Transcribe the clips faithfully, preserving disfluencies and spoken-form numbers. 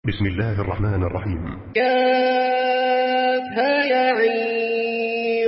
بسم الله الرحمن الرحيم. كافها يا عين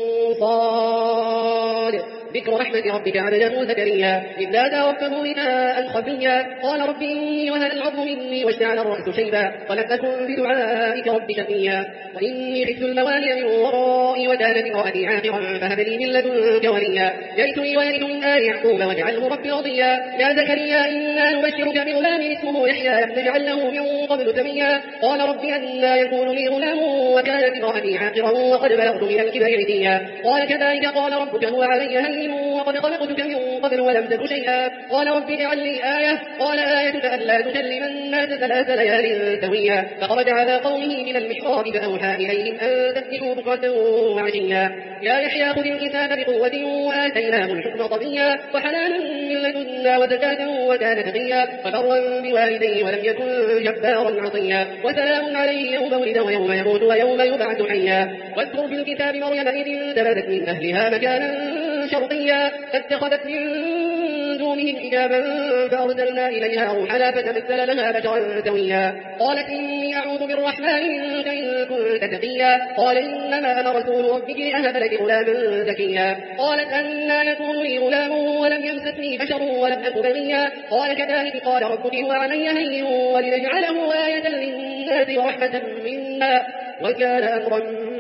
صاد ذكر رحمة ربك عبده زكريا إذ نادى ربه نداء خفيا قال رب إني وهن العظم مني واشتعل الرأس شيبا ولم أكن بدعائك رب شقيا وإني خفت الموالي من ورائي وكانت امرأتي عاقرا فهب لي من لدنك وليا يرثني ويرث من آل يعقوب واجعله ربي رضيا يا زكريا إنا نبشرك بغلام اسمه يحيى لم نجعل له من قبل سميا قال رب أنى يكون لي غلام وكانت امرأتي عاقرا وقد بلغت من الكبر عتيا قال كذلك قال ربك هو علي هين وقد خلقتك من قبل ولم تك شيئا قال رب اجعل لي آية قال آيتك ألا تكلم الناس ثلاث ليال سويا فخرج على قومه من المحراب فأوحى إليهم أن تسبحوا بكرة وعشيا يا يحيى خذ الكتاب بقوة وآتيناه الحكم صبيا وحنانا من لدنا وزكاة وكان تقيا وبرا بوالديه ولم يكن جبارا عصيا وسلام عليه يوم ولد ويوم يموت ويوم يبعث حيا واذكر في الكتاب مريم إذ انتبذت من أهلها مكانا شرقيا فاتخذت من دونهم حجابا فأرسلنا إليها روحنا فتمثل لها بشرا سويا قالت إني أعوذ بالرحمن منك إن كنت تقيا قال إنما أنا رسول ربك لأهب لك غلاما زكيا قالت أنى يكون لي غلام ولم يمسسني بشر ولم أك بغيا قال كذلك قال ربك هو علي هين ولنجعله آية للناس ورحمة منا وكان أمرا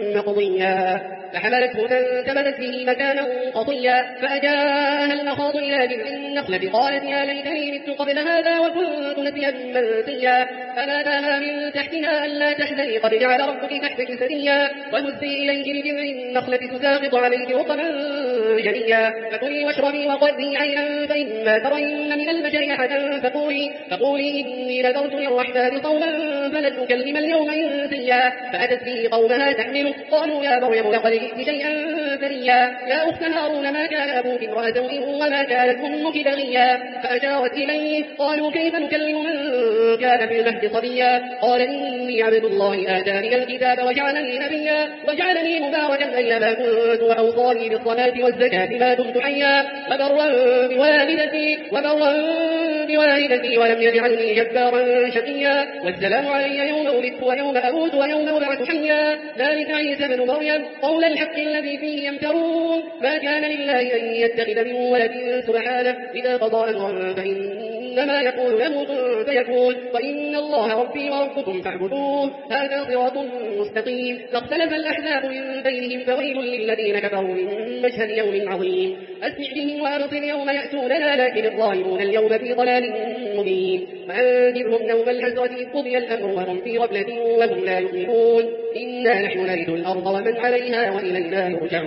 مقضيا فحملته فانتبذت به مكانا قصيا فأجاءها المخاض إلى جذع النخلة قالت يا ليتني مت قبل هذا وكنت نسيا منسيا فناداها من تحتها ألا تحزني قد جعل ربك تحتك سريا وهزي إليك بجذع النخلة تساقط عليك رطبا جنيا فكلي واشربي وقضي عينا فإما ترين من البشر أحدا فقولي, فقولي إني نذرت للرحمن صوما فلن أكلم اليوم إنسيا فأتت به قومها تحمله قالوا يا مريم لقد جئت شيئا فريا يا أخت هارون ما كان أبوك امرأ سوء وما كانت أمك بغيا فأشارت إليه قالوا كيف نكلم من كان في المهد صبيا قال إني عبد الله آتاني الكتاب وجعلني نبيا وجعلني مباركا أينما كنت وأوصاني بالصلاة والزكاة ما دمت حيا وبرا بوالدتي وبرا بوالدتي ولم يجعلني جبارا شقيا والسلام علي يوم ولدت ويوم أموت ويوم أبعث حيا ذلك عيسى بن مريم قول الحق الذي فيه يمترون ما كان لله أن يتخذ من ولد سبحانه إذا قضى أمرا فإنما يقول له كن فيكون وإن الله ربي وربكم فاعبدوه هذا صراط مستقيم فاختلف الأحزاب من بينهم فويل للذين كفروا من مشهد يوم عظيم أسمع بهم وأبصر يوم يأتوننا لكن الظالمون اليوم في ضلال مبين وأنذرهم يوم الحسرة إذ قضي الأمر وهم في غفلة وهم لا يؤمنون إنا نحن نرث الأرض ومن عليها وإلينا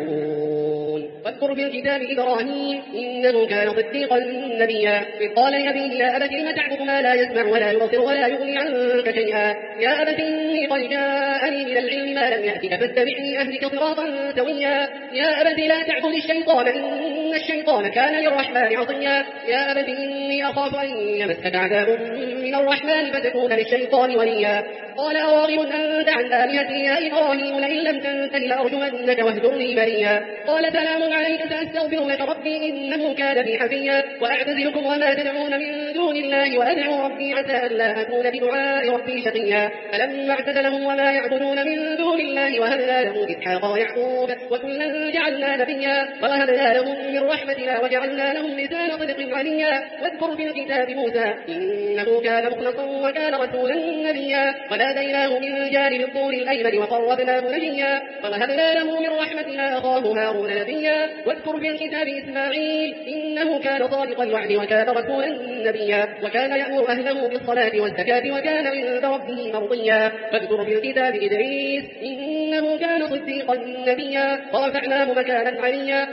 يرجعون واذكر في الكتاب إبراهيم إنه كان صديقا نبيا إذ قال لأبيه يا أبت لم تعبد ما لا يسمع ولا يبصر ولا يغني عنك شيئا يا أبت إني قد جاءني من العلم ما لم يأتك فاتبعني أهلك صراطا سويا يا أبت لا تعبد الشيطان إن الشيطان كان للرحمن عصيا يا أبت إني أخاف أن يمسك عذاب من الرحمن فتكون للشيطان وليا قال أراغب أنت عن آلهتي يا إبراهيم لئن لم تنته لأرجمنك واهجرني بريا قال سلام عليك سأستغفر لك ربي إنه كان بي حفيا وأعتزلكم وما تدعون من دون الله وأدعو ربي عسى ألا أكون بدعاء ربي شقيا فلما اعتزلهم وما يعبدون من دون الله وهبنا له إسحاق ويعقوب وكلا جعلنا نبيا ووهبنا لهم من رحمتنا وجعلنا لهم لسان صدق عليا واذكر في الكتاب موسى إنه كان مخلصا وكان رسولا نبيا وناديناه من جانب الطور الأيمن وقربناه نجيا ووهبنا له من رحمتنا أخاه هارون نبيا واذكر في الكتاب إسماعيل إنه كان صادق الوعد وكان رسولا نبيا وكان يأمر أهله بالصلاة والزكاة وكان عند ربه مرضيا واذكر في الكتاب إدريس إنه كان صديقا نبيا ورفعناه مكانا عليا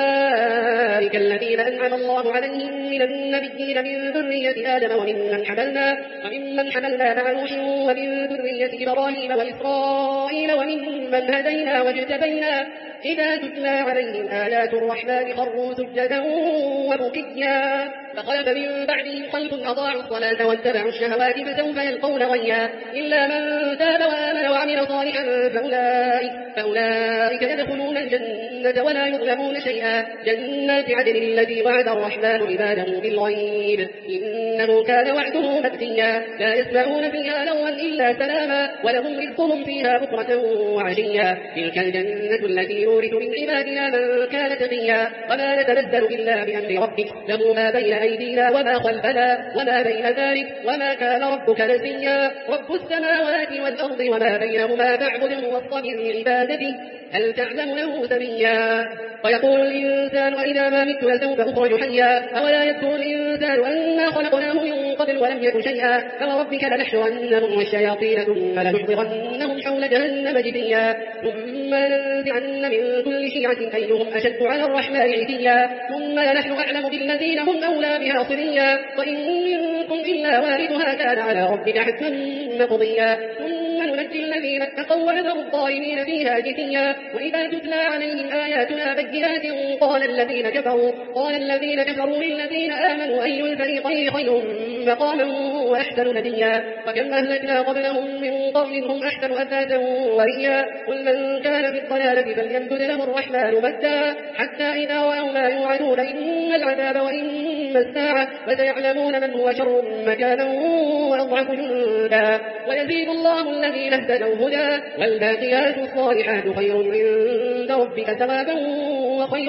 أولئك الذين أنعم الله عليهم من النبيين من ذرية آدم وممن حملنا وممن حملنا مع نوح ومن ذرية إبراهيم وإسرائيل وممن هدينا واجتبينا إذا تتلى عليهم آيات الرحمن خروا سجدا وبكيا فخلف من بعدهم خلف أضاعوا الصلاة واتبعوا الشهوات فسوف يلقون غيا إلا من تاب وآمن وعمل صالحا فأولئك, فأولئك يدخلون الجنة ولا يظلمون شيئا جنات عدن التي وعد الرحمن عباده بالغيب إنه كان وعده مأتيا لا يسمعون فيها لغوا إلا سلاما ولهم رزقهم فيها بكرة وعشيا تلك الجنة التي يورث من عبادنا من كان تقيا وما نتبدل إلا بأمر ربك له ما بين أيدينا وما خلفنا وما بين ذلك وما كان ربك نسيا رب السماوات والأرض وما بينهما فاعبده واصطبر لعبادته هل تعلم له سميا ويقول الإنسان وإذا ما مت لسوف أخرج حيا أولا يذكر الإنسان أنا خلقناه من قبل ولم يك شيئا فوربك لنحشرنهم والشياطين ثم لنحضرنهم حول جهنم جثيا ثم لننزعن من كل شيعة أيهم أشد على الرحمن عتيا ثم لنحن أعلم بالذين هم أولى بها صليا وإن منكم إلا واردها كان على ربك حتما مقضيا ثم ننجي الذين اتقوا ونذر الظالمين فيها جثيا وإذا تتلى عليهم آياتنا بينات قال الذين كفروا قال الذين كفروا للذين آمنوا أي الفريقين خير مقاما وأحسن نديا وكم أهلكنا قبلهم من قرن هم أحسن أثاثا ورئيا قل من كان في الضلالة فليمدد له الرحمن مدا حتى إذا رأوا ما يوعدون إما العذاب وإما الساعة فسيعلمون من هو شر مكانا وأضعف جندا ويزيد الله الذين اهتدوا هدى والباقيات الصالحات خير عند ربك ثوابا وخير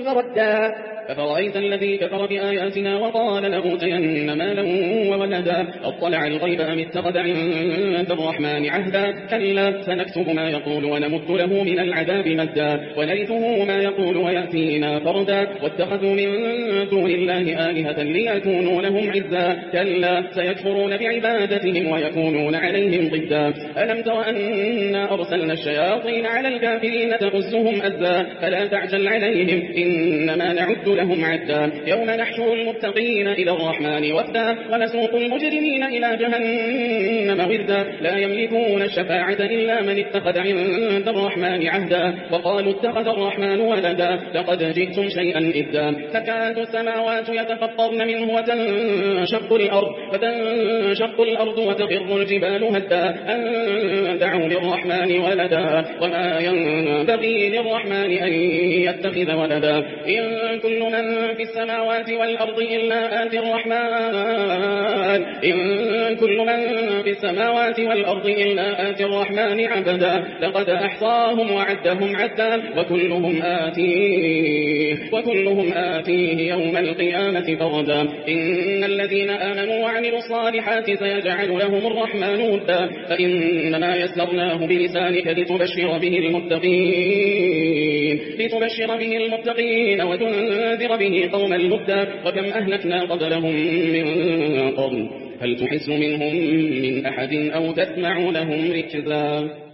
مردا أفرأيت الذي كفر بآياتنا وقال لأوتين مالا وولدا أطلع الغيب أم اتخذ عند الرحمن عهدا كلا سنكتب ما يقول ونمد له من العذاب مدا ونرثه ما يقول ويأتينا فردا واتخذوا من دون الله آلهة ليكونوا لهم عزا كلا سيكفرون بعبادتهم ويكونون عليهم ضدا ألم تر أنا أرسلنا الشياطين على الكافرين تغزهم أزا فلا تعجل عليهم إنما نعد لهم عدا يوم نحشر المتقين إلى الرحمن وفدا ونسوق المجرمين إلى جهنم وردا لا يملكون الشفاعة إلا من اتخذ عند الرحمن عهدا وقالوا اتخذ الرحمن ولدا لقد جئتم شيئا إدا تكاد السماوات يتفطرن منه وتنشق الأرض فتنشق الأرض وتخر الجبال هدا أن دعوا للرحمن ولدا وما ينبغي للرحمن أن يتخذ ولدا إن كل من في السماوات والأرض إلا آتي الرحمن إن كل من في السماوات والأرض إلا آتي الرحمن عبدا لقد أحصاهم وعدهم عدا وكلهم آتيه وكلهم آتيه يوم القيامة فردا إن الذين آمنوا وعملوا الصالحات سيجعل لهم الرحمن ودا فإنما يسرناه بلسانك لتبشر به المتقين لتبشر به المتقين وتنذر به قوما لدا وكم أهلكنا قبلهم من قرن هل تحس منهم من أحد أو تسمع لهم ركزا